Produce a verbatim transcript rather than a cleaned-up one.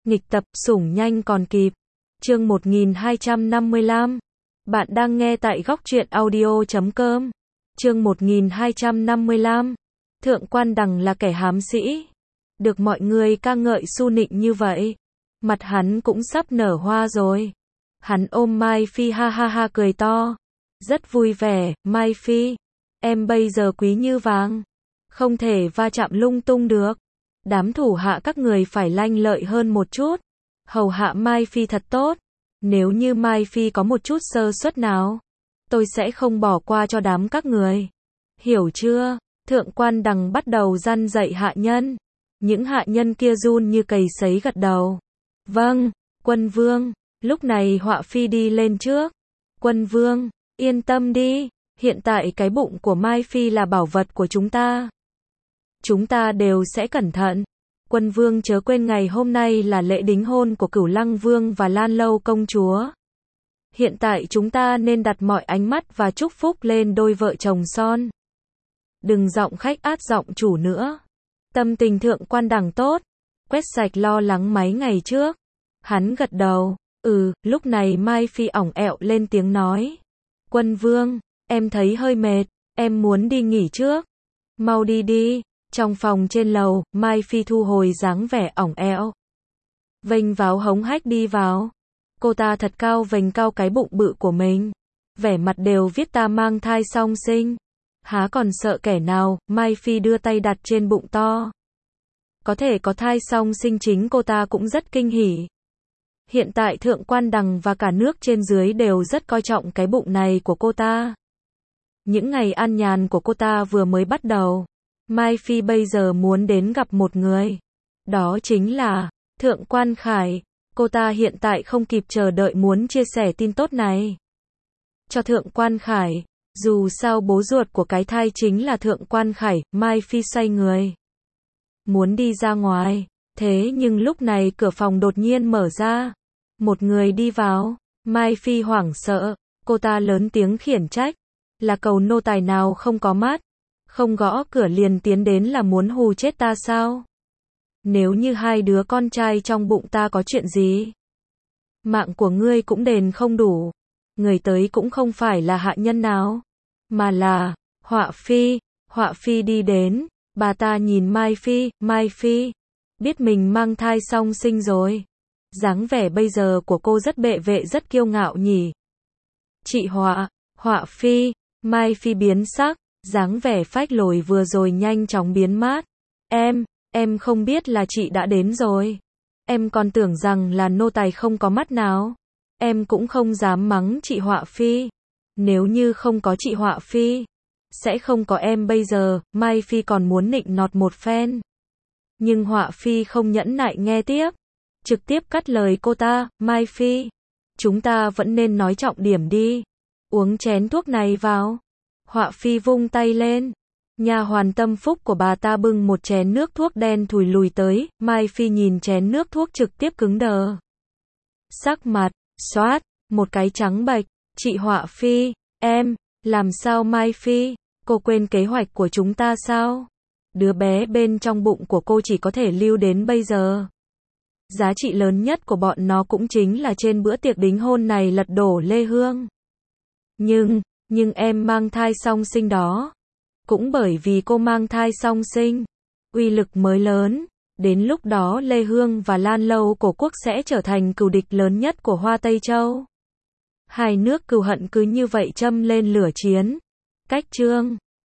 Nghịch tập, sủng nhanh còn kịp. Chương một nghìn hai trăm năm mươi lăm. Bạn đang nghe tại góc truyện audio chấm com. Chương một nghìn hai trăm năm mươi lăm. Thượng Quan Đằng là kẻ hám sĩ. Được mọi người ca ngợi su nịnh như vậy. Mặt hắn cũng sắp nở hoa rồi. Hắn ôm Mai Phi ha ha ha cười to. Rất vui vẻ, Mai Phi. Em bây giờ quý như vàng. Không thể va chạm lung tung được. Đám thủ hạ các người phải lanh lợi hơn một chút. Hầu hạ Mai Phi thật tốt. Nếu như Mai Phi có một chút sơ suất nào, tôi sẽ không bỏ qua cho đám các người. Hiểu chưa? Thượng Quan Đằng bắt đầu răn dạy hạ nhân. Những hạ nhân kia run như cầy sấy gật đầu. Vâng, Quân Vương. Lúc này Họa Phi đi lên trước. Quân Vương, yên tâm đi. Hiện tại cái bụng của Mai Phi là bảo vật của chúng ta. Chúng ta đều sẽ cẩn thận. Quân Vương chớ quên ngày hôm nay là lễ đính hôn của Cửu Lăng Vương và Lan Lâu công chúa. Hiện tại chúng ta nên đặt mọi ánh mắt và chúc phúc lên đôi vợ chồng son. Đừng giọng khách át giọng chủ nữa. Tâm tình Thượng Quan Đằng tốt, quét sạch lo lắng mấy ngày trước. Hắn gật đầu, ừ, lúc này Mai Phi ỏng ẹo lên tiếng nói. Quân Vương, em thấy hơi mệt, em muốn đi nghỉ trước. Mau đi đi. Trong phòng trên lầu, Mai Phi thu hồi dáng vẻ ỏng eo. Vênh váo hống hách đi vào. Cô ta thật cao vênh cao cái bụng bự của mình. Vẻ mặt đều viết ta mang thai song sinh. Há còn sợ kẻ nào, Mai Phi đưa tay đặt trên bụng to. Có thể có thai song sinh chính cô ta cũng rất kinh hỉ. Hiện tại Thượng Quan Đằng và cả nước trên dưới đều rất coi trọng cái bụng này của cô ta. Những ngày an nhàn của cô ta vừa mới bắt đầu. Mai Phi bây giờ muốn đến gặp một người. Đó chính là Thượng Quan Khải. Cô ta hiện tại không kịp chờ đợi muốn chia sẻ tin tốt này cho Thượng Quan Khải. Dù sao bố ruột của cái thai chính là Thượng Quan Khải. Mai Phi xoay người muốn đi ra ngoài. Thế nhưng lúc này cửa phòng đột nhiên mở ra. Một người đi vào. Mai Phi hoảng sợ. Cô ta lớn tiếng khiển trách. Là cầu nô tài nào không có mắt. Không gõ cửa liền tiến đến là muốn hù chết ta sao? Nếu như hai đứa con trai trong bụng ta có chuyện gì? Mạng của ngươi cũng đền không đủ. Người tới cũng không phải là hạ nhân nào. Mà là Họa Phi. Họa Phi đi đến. Bà ta nhìn Mai Phi. Mai Phi. Biết mình mang thai song sinh rồi. Dáng vẻ bây giờ của cô rất bệ vệ rất kiêu ngạo nhỉ. Chị Họa. Họa Phi. Mai Phi biến sắc. Dáng vẻ phách lối vừa rồi nhanh chóng biến mất. Em, em không biết là chị đã đến rồi. Em còn tưởng rằng là nô tài không có mắt nào. Em cũng không dám mắng chị Họa Phi. Nếu như không có chị Họa Phi, sẽ không có em bây giờ. Mai Phi còn muốn nịnh nọt một phen. Nhưng Họa Phi không nhẫn nại nghe tiếp. Trực tiếp cắt lời cô ta. Mai Phi, chúng ta vẫn nên nói trọng điểm đi. Uống chén thuốc này vào. Họa Phi vung tay lên. Nha hoàn tâm phúc của bà ta bưng một chén nước thuốc đen thùi lùi tới. Mai Phi nhìn chén nước thuốc trực tiếp cứng đờ. Sắc mặt, xoát, một cái trắng bệch. Chị Họa Phi, em, làm sao Mai Phi? Cô quên kế hoạch của chúng ta sao? Đứa bé bên trong bụng của cô chỉ có thể lưu đến bây giờ. Giá trị lớn nhất của bọn nó cũng chính là trên bữa tiệc đính hôn này lật đổ Lê Hương. Nhưng... Nhưng em mang thai song sinh đó. Cũng bởi vì cô mang thai song sinh, uy lực mới lớn. Đến lúc đó Lê Hương và Lan Lâu cổ quốc sẽ trở thành cừu địch lớn nhất của Hoa Tây Châu. Hai nước cừu hận cứ như vậy châm lên lửa chiến. Cách chương